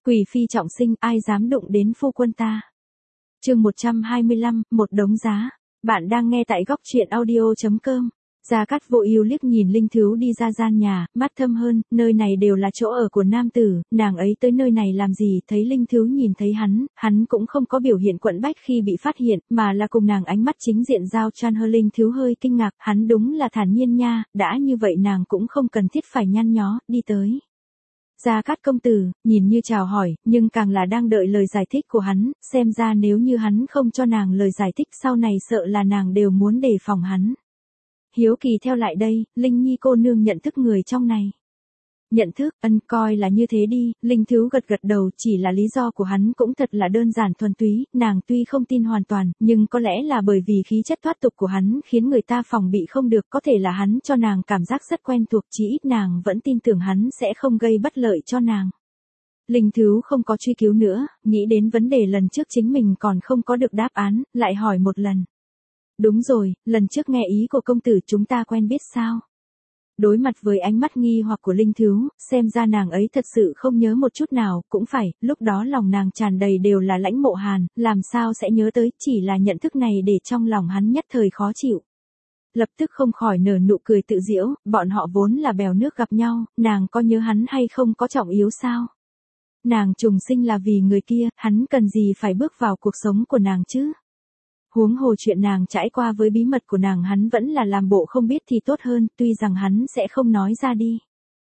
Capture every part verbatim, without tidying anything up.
Quỷ phi trọng sinh, ai dám đụng đến phu quân ta. Chương một trăm hai mươi lăm, một đống giá. Bạn đang nghe tại góc truyện audio chấm com. Gia Cát Vô Ưu liếc nhìn Linh Thứu đi ra gian nhà, mắt thâm hơn, nơi này đều là chỗ ở của nam tử, nàng ấy tới nơi này làm gì? Thấy Linh Thứu nhìn thấy hắn, hắn cũng không có biểu hiện quẫn bách khi bị phát hiện, mà là cùng nàng ánh mắt chính diện giao chan hơ. Linh Thứu hơi kinh ngạc, hắn đúng là thản nhiên nha, đã như vậy nàng cũng không cần thiết phải nhăn nhó, đi tới. Gia Cát công tử, nhìn như chào hỏi, nhưng càng là đang đợi lời giải thích của hắn, xem ra nếu như hắn không cho nàng lời giải thích sau này sợ là nàng đều muốn đề phòng hắn. Hiếu kỳ theo lại đây, Linh Nhi cô nương nhận thức người trong này. Nhận thức, ân, coi là như thế đi. Linh Thứu gật gật đầu, chỉ là lý do của hắn cũng thật là đơn giản thuần túy, nàng tuy không tin hoàn toàn, nhưng có lẽ là bởi vì khí chất thoát tục của hắn khiến người ta phòng bị không được, có thể là hắn cho nàng cảm giác rất quen thuộc, chỉ ít nàng vẫn tin tưởng hắn sẽ không gây bất lợi cho nàng. Linh Thứu không có truy cứu nữa, nghĩ đến vấn đề lần trước chính mình còn không có được đáp án, lại hỏi một lần. Đúng rồi, lần trước nghe ý của công tử chúng ta quen biết sao? Đối mặt với ánh mắt nghi hoặc của Linh Thứu, xem ra nàng ấy thật sự không nhớ một chút nào, cũng phải, lúc đó lòng nàng tràn đầy đều là lãnh mộ hàn, làm sao sẽ nhớ tới, chỉ là nhận thức này để trong lòng hắn nhất thời khó chịu. Lập tức không khỏi nở nụ cười tự giễu, bọn họ vốn là bèo nước gặp nhau, nàng có nhớ hắn hay không có trọng yếu sao? Nàng trùng sinh là vì người kia, hắn cần gì phải bước vào cuộc sống của nàng chứ? Huống hồ chuyện nàng trải qua với bí mật của nàng hắn vẫn là làm bộ không biết thì tốt hơn, tuy rằng hắn sẽ không nói ra đi.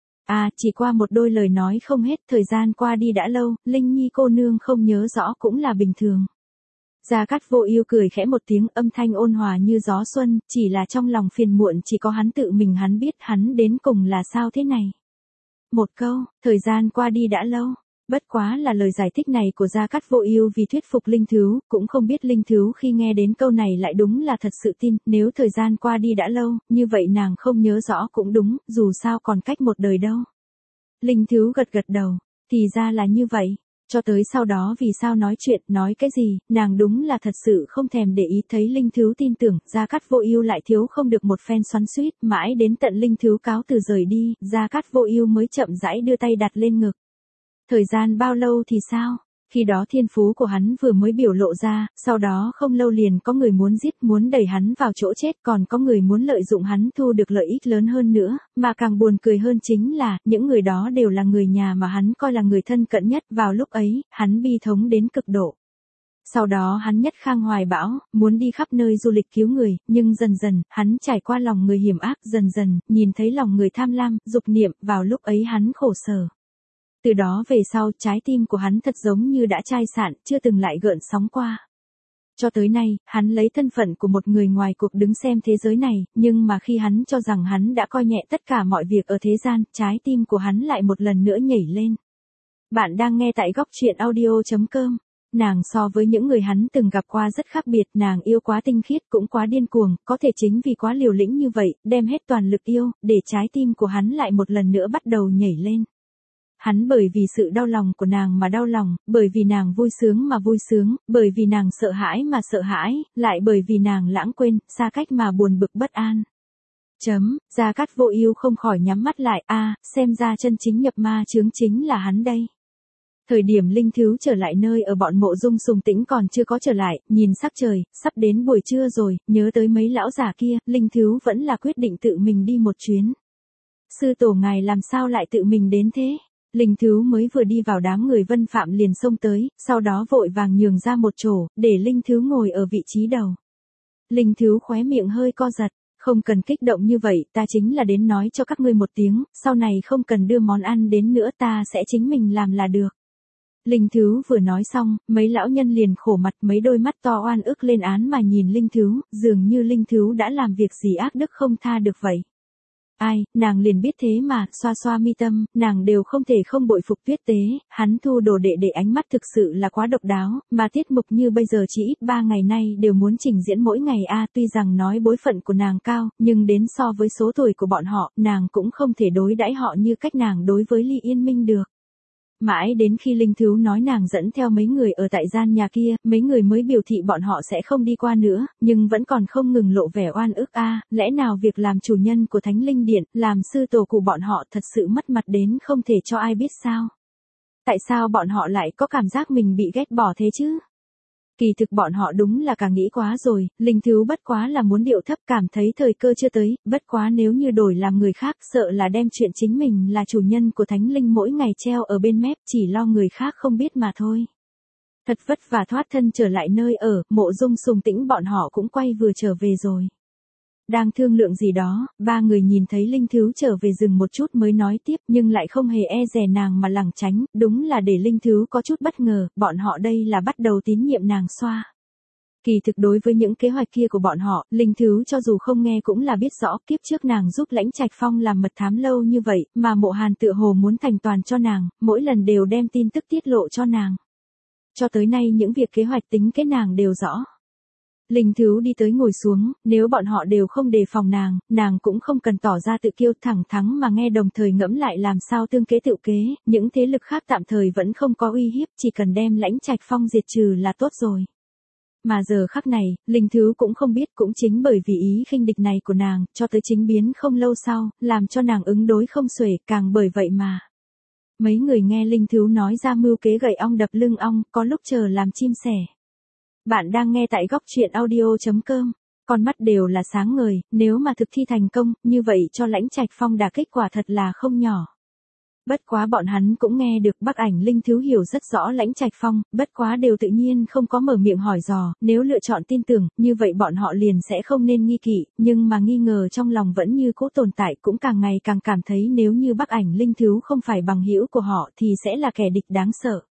À, chỉ qua một đôi lời nói không hết, thời gian qua đi đã lâu, Linh Nhi cô nương không nhớ rõ cũng là bình thường. Gia Cát Vô Ưu cười khẽ một tiếng, âm thanh ôn hòa như gió xuân, chỉ là trong lòng phiền muộn chỉ có hắn tự mình hắn biết hắn đến cùng là sao thế này. Một câu, thời gian qua đi đã lâu. Bất quá là lời giải thích này của Gia Cát Vô Ưu vì thuyết phục Linh Thứu, cũng không biết Linh Thứu khi nghe đến câu này lại đúng là thật sự tin, nếu thời gian qua đi đã lâu, như vậy nàng không nhớ rõ cũng đúng, dù sao còn cách một đời đâu. Linh Thứu gật gật đầu, thì ra là như vậy, cho tới sau đó vì sao nói chuyện, nói cái gì, nàng đúng là thật sự không thèm để ý. Thấy Linh Thứu tin tưởng, Gia Cát Vô Ưu lại thiếu không được một phen xoắn xuýt, mãi đến tận Linh Thứu cáo từ rời đi, Gia Cát Vô Ưu mới chậm rãi đưa tay đặt lên ngực. Thời gian bao lâu thì sao? Khi đó thiên phú của hắn vừa mới biểu lộ ra, sau đó không lâu liền có người muốn giết, muốn đẩy hắn vào chỗ chết, còn có người muốn lợi dụng hắn thu được lợi ích lớn hơn nữa, mà càng buồn cười hơn chính là, những người đó đều là người nhà mà hắn coi là người thân cận nhất, vào lúc ấy, hắn bi thống đến cực độ. Sau đó hắn nhất khang hoài bão, muốn đi khắp nơi du lịch cứu người, nhưng dần dần, hắn trải qua lòng người hiểm ác, dần dần, nhìn thấy lòng người tham lam, dục niệm, vào lúc ấy hắn khổ sở. Từ đó về sau, trái tim của hắn thật giống như đã chai sạn, chưa từng lại gợn sóng qua. Cho tới nay, hắn lấy thân phận của một người ngoài cuộc đứng xem thế giới này, nhưng mà khi hắn cho rằng hắn đã coi nhẹ tất cả mọi việc ở thế gian, trái tim của hắn lại một lần nữa nhảy lên. Bạn đang nghe tại góc truyện audio chấm com. Nàng so với những người hắn từng gặp qua rất khác biệt, nàng yêu quá tinh khiết cũng quá điên cuồng, có thể chính vì quá liều lĩnh như vậy, đem hết toàn lực yêu, để trái tim của hắn lại một lần nữa bắt đầu nhảy lên. Hắn bởi vì sự đau lòng của nàng mà đau lòng, bởi vì nàng vui sướng mà vui sướng, bởi vì nàng sợ hãi mà sợ hãi, lại bởi vì nàng lãng quên, xa cách mà buồn bực bất an. Chấm, Gia Cát Vô Ưu không khỏi nhắm mắt lại, a, à, xem ra chân chính nhập ma chướng chính là hắn đây. Thời điểm Linh Thứu trở lại nơi ở bọn Mộ Dung Sùng Tĩnh còn chưa có trở lại, nhìn sắc trời, sắp đến buổi trưa rồi, nhớ tới mấy lão già kia, Linh Thứu vẫn là quyết định tự mình đi một chuyến. Sư tổ ngài làm sao lại tự mình đến thế? Linh Thứu mới vừa đi vào đám người Vân Phạm liền xông tới, sau đó vội vàng nhường ra một chỗ, để Linh Thứu ngồi ở vị trí đầu. Linh Thứu khóe miệng hơi co giật, không cần kích động như vậy, ta chính là đến nói cho các ngươi một tiếng, sau này không cần đưa món ăn đến nữa, ta sẽ chính mình làm là được. Linh Thứu vừa nói xong, mấy lão nhân liền khổ mặt, mấy đôi mắt to oan ức lên án mà nhìn Linh Thứu, dường như Linh Thứu đã làm việc gì ác đức không tha được vậy. Ai, nàng liền biết thế mà, xoa xoa mi tâm, nàng đều không thể không bội phục Tuyết Tế, hắn thu đồ đệ để ánh mắt thực sự là quá độc đáo, mà tiết mục như bây giờ chỉ ít ba ngày nay đều muốn trình diễn mỗi ngày a, tuy rằng nói bối phận của nàng cao, nhưng đến so với số tuổi của bọn họ, nàng cũng không thể đối đãi họ như cách nàng đối với Ly Yên Minh được. Mãi đến khi Linh Thứu nói nàng dẫn theo mấy người ở tại gian nhà kia, mấy người mới biểu thị bọn họ sẽ không đi qua nữa, nhưng vẫn còn không ngừng lộ vẻ oan ức a, à, lẽ nào việc làm chủ nhân của Thánh Linh Điện, làm sư tổ của bọn họ thật sự mất mặt đến không thể cho ai biết sao? Tại sao bọn họ lại có cảm giác mình bị ghét bỏ thế chứ? Kỳ thực bọn họ đúng là càng nghĩ quá rồi, Linh Thiếu bất quá là muốn điệu thấp, cảm thấy thời cơ chưa tới, bất quá nếu như đổi làm người khác sợ là đem chuyện chính mình là chủ nhân của thánh linh mỗi ngày treo ở bên mép, chỉ lo người khác không biết mà thôi. Thật vất vả thoát thân trở lại nơi ở, Mộ Dung Sùng Tĩnh bọn họ cũng quay vừa trở về rồi. Đang thương lượng gì đó, ba người nhìn thấy Linh Thiếu trở về dừng một chút mới nói tiếp, nhưng lại không hề e dè nàng mà lảng tránh, đúng là để Linh Thiếu có chút bất ngờ, bọn họ đây là bắt đầu tín nhiệm nàng xoa. Kỳ thực đối với những kế hoạch kia của bọn họ, Linh Thiếu cho dù không nghe cũng là biết rõ, kiếp trước nàng giúp Lãnh Trạch Phong làm mật thám lâu như vậy, mà Mộ Hàn tựa hồ muốn thành toàn cho nàng, mỗi lần đều đem tin tức tiết lộ cho nàng. Cho tới nay những việc kế hoạch tính kế nàng đều rõ. Linh Thiếu đi tới ngồi xuống, nếu bọn họ đều không đề phòng nàng, nàng cũng không cần tỏ ra tự kiêu thẳng thắn mà nghe đồng thời ngẫm lại làm sao tương kế tự kế, những thế lực khác tạm thời vẫn không có uy hiếp, chỉ cần đem Lãnh Trạch Phong diệt trừ là tốt rồi. Mà giờ khắc này, Linh Thiếu cũng không biết, cũng chính bởi vì ý khinh địch này của nàng, cho tới chính biến không lâu sau, làm cho nàng ứng đối không xuể, càng bởi vậy mà. Mấy người nghe Linh Thiếu nói ra mưu kế gậy ong đập lưng ong, có lúc chờ làm chim sẻ. Bạn đang nghe tại góc truyện audio.com, con mắt đều là sáng ngời, nếu mà thực thi thành công, như vậy cho Lãnh Trạch Phong đả kích quả thật là không nhỏ. Bất quá bọn hắn cũng nghe được Bắc Ảnh Linh Thiếu hiểu rất rõ Lãnh Trạch Phong, bất quá đều tự nhiên không có mở miệng hỏi dò, nếu lựa chọn tin tưởng, như vậy bọn họ liền sẽ không nên nghi kỵ, nhưng mà nghi ngờ trong lòng vẫn như cũ tồn tại, cũng càng ngày càng cảm thấy nếu như Bắc Ảnh Linh Thiếu không phải bằng hữu của họ thì sẽ là kẻ địch đáng sợ.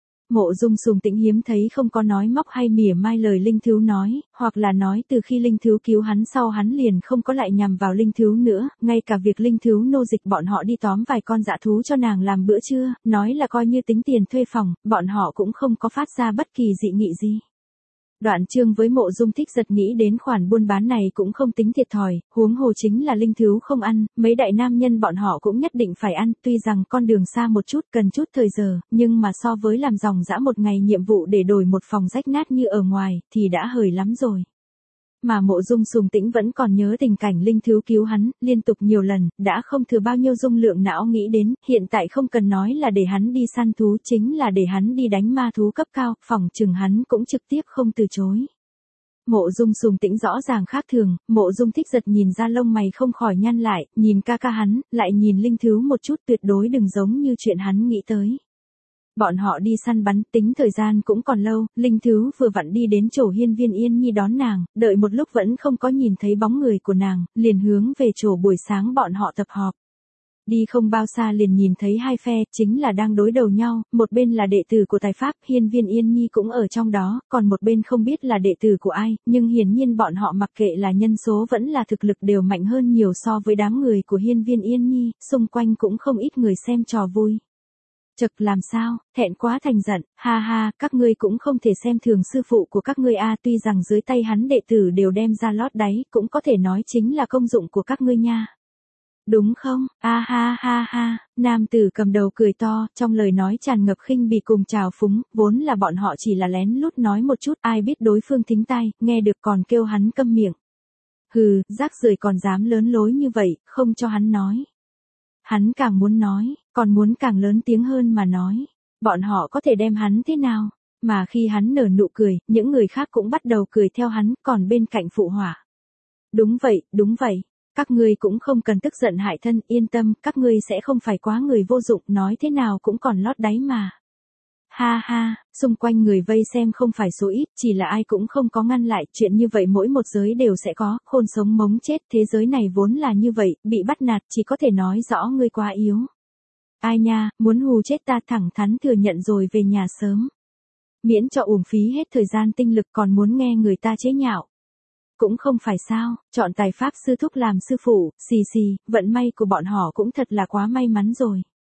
Mộ Dung Sùng Tĩnh hiếm thấy không có nói móc hay mỉa mai lời Linh Thiếu nói, hoặc là nói từ khi Linh Thiếu cứu hắn sau hắn liền không có lại nhằm vào Linh Thiếu nữa, ngay cả việc Linh Thiếu nô dịch bọn họ đi tóm vài con dã thú cho nàng làm bữa trưa, nói là coi như tính tiền thuê phòng, bọn họ cũng không có phát ra bất kỳ dị nghị gì. Đoạn Chương với Mộ Dung thích giật nghĩ đến khoản buôn bán này cũng không tính thiệt thòi, huống hồ chính là Linh Thiếu không ăn, mấy đại nam nhân bọn họ cũng nhất định phải ăn, tuy rằng con đường xa một chút cần chút thời giờ, nhưng mà so với làm dòng dã một ngày nhiệm vụ để đổi một phòng rách nát như ở ngoài, thì đã hời lắm rồi. Mà Mộ Dung Sùng Tĩnh vẫn còn nhớ tình cảnh Linh Thiếu cứu hắn, liên tục nhiều lần, đã không thừa bao nhiêu dung lượng não nghĩ đến, hiện tại không cần nói là để hắn đi săn thú, chính là để hắn đi đánh ma thú cấp cao, phỏng chừng hắn cũng trực tiếp không từ chối. Mộ Dung Sùng Tĩnh rõ ràng khác thường, Mộ Dung thích giật nhìn ra lông mày không khỏi nhăn lại, nhìn ca ca hắn, lại nhìn Linh Thiếu một chút, tuyệt đối đừng giống như chuyện hắn nghĩ tới. Bọn họ đi săn bắn, tính thời gian cũng còn lâu, Linh Thiếu vừa vặn đi đến chỗ Hiên Viên Yên Nhi đón nàng, đợi một lúc vẫn không có nhìn thấy bóng người của nàng, liền hướng về chỗ buổi sáng bọn họ tập họp. Đi không bao xa liền nhìn thấy hai phe, chính là đang đối đầu nhau, một bên là đệ tử của tài pháp, Hiên Viên Yên Nhi cũng ở trong đó, còn một bên không biết là đệ tử của ai, nhưng hiển nhiên bọn họ mặc kệ là nhân số vẫn là thực lực đều mạnh hơn nhiều so với đám người của Hiên Viên Yên Nhi, xung quanh cũng không ít người xem trò vui. Chật làm sao, thẹn quá thành giận, ha ha, các ngươi cũng không thể xem thường sư phụ của các ngươi a, tuy rằng dưới tay hắn đệ tử đều đem ra lót đáy, cũng có thể nói chính là công dụng của các ngươi nha. Đúng không, a ha ha ha, nam tử cầm đầu cười to, trong lời nói tràn ngập khinh bỉ cùng trào phúng, vốn là bọn họ chỉ là lén lút nói một chút, ai biết đối phương thính tai, nghe được còn kêu hắn câm miệng. Hừ, rác rưởi còn dám lớn lối như vậy, không cho hắn nói. Hắn càng muốn nói, còn muốn càng lớn tiếng hơn mà nói. Bọn họ có thể đem hắn thế nào? Mà khi hắn nở nụ cười, những người khác cũng bắt đầu cười theo hắn, còn bên cạnh phụ họa. Đúng vậy, đúng vậy. Các ngươi cũng không cần tức giận hại thân, yên tâm, các ngươi sẽ không phải quá người vô dụng, nói thế nào cũng còn lót đáy mà. Ha ha, xung quanh người vây xem không phải số ít, chỉ là ai cũng không có ngăn lại, chuyện như vậy mỗi một giới đều sẽ có, khôn sống mống chết, thế giới này vốn là như vậy, bị bắt nạt chỉ có thể nói rõ ngươi quá yếu. Ai nha, muốn hù chết ta, thẳng thắn thừa nhận rồi về nhà sớm. Miễn cho uổng phí hết thời gian tinh lực, còn muốn nghe người ta chế nhạo. Cũng không phải sao, chọn tài pháp sư thúc làm sư phụ, xì xì, vận may của bọn họ cũng thật là quá may mắn rồi.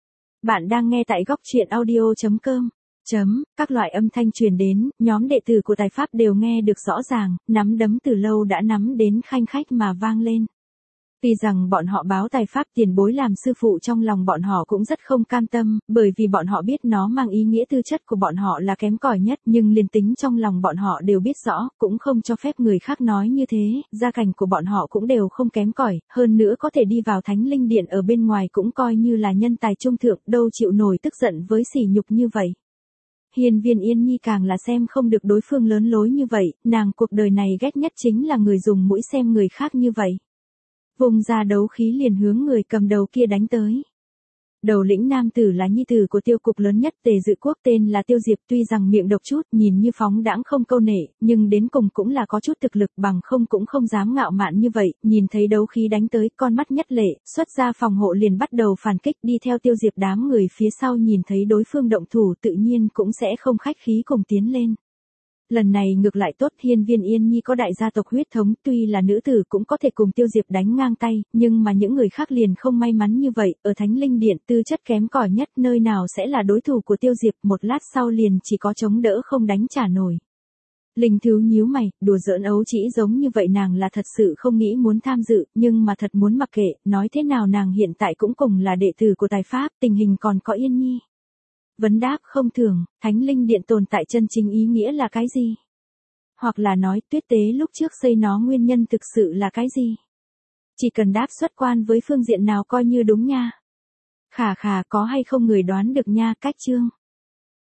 Bạn đang nghe tại góc truyện audio.com. Chấm, các loại âm thanh truyền đến, nhóm đệ tử của tài pháp đều nghe được rõ ràng, nắm đấm từ lâu đã nắm đến khanh khách mà vang lên. Tuy rằng bọn họ báo tài pháp tiền bối làm sư phụ, trong lòng bọn họ cũng rất không cam tâm, bởi vì bọn họ biết nó mang ý nghĩa tư chất của bọn họ là kém cỏi nhất, nhưng liền tính trong lòng bọn họ đều biết rõ, cũng không cho phép người khác nói như thế, gia cảnh của bọn họ cũng đều không kém cỏi, hơn nữa có thể đi vào Thánh Linh Điện ở bên ngoài cũng coi như là nhân tài trung thượng, đâu chịu nổi tức giận với sỉ nhục như vậy. Hiên Viên Yên Nhi càng là xem không được đối phương lớn lối như vậy, nàng cuộc đời này ghét nhất chính là người dùng mũi xem người khác như vậy. Vùng ra đấu khí liền hướng người cầm đầu kia đánh tới. Đầu lĩnh nam tử là nhi tử của tiêu cục lớn nhất Tề Dự Quốc, tên là Tiêu Diệp, tuy rằng miệng độc chút, nhìn như phóng đãng không câu nệ, nhưng đến cùng cũng là có chút thực lực, bằng không cũng không dám ngạo mạn như vậy, nhìn thấy đấu khí đánh tới, con mắt nhất lệ, xuất ra phòng hộ liền bắt đầu phản kích, đi theo Tiêu Diệp đám người phía sau nhìn thấy đối phương động thủ tự nhiên cũng sẽ không khách khí cùng tiến lên. Lần này ngược lại tốt, Hiên Viên Yên Nhi có đại gia tộc huyết thống, tuy là nữ tử cũng có thể cùng Tiêu Diệp đánh ngang tay, nhưng mà những người khác liền không may mắn như vậy, ở Thánh Linh Điện tư chất kém cỏi nhất nơi nào sẽ là đối thủ của Tiêu Diệp, một lát sau liền chỉ có chống đỡ không đánh trả nổi. Linh Thứ nhíu mày, đùa giỡn ấu chỉ giống như vậy nàng là thật sự không nghĩ muốn tham dự, nhưng mà thật muốn mặc kệ, nói thế nào nàng hiện tại cũng cùng là đệ tử của tài pháp, tình hình còn có Yên Nhi. Vấn đáp không thường, Thánh Linh Điện tồn tại chân chính ý nghĩa là cái gì? Hoặc là nói tuyết tế lúc trước xây nó nguyên nhân thực sự là cái gì? Chỉ cần đáp xuất quan với phương diện nào coi như đúng nha. Khà khà, có hay không người đoán được nha. Cách chương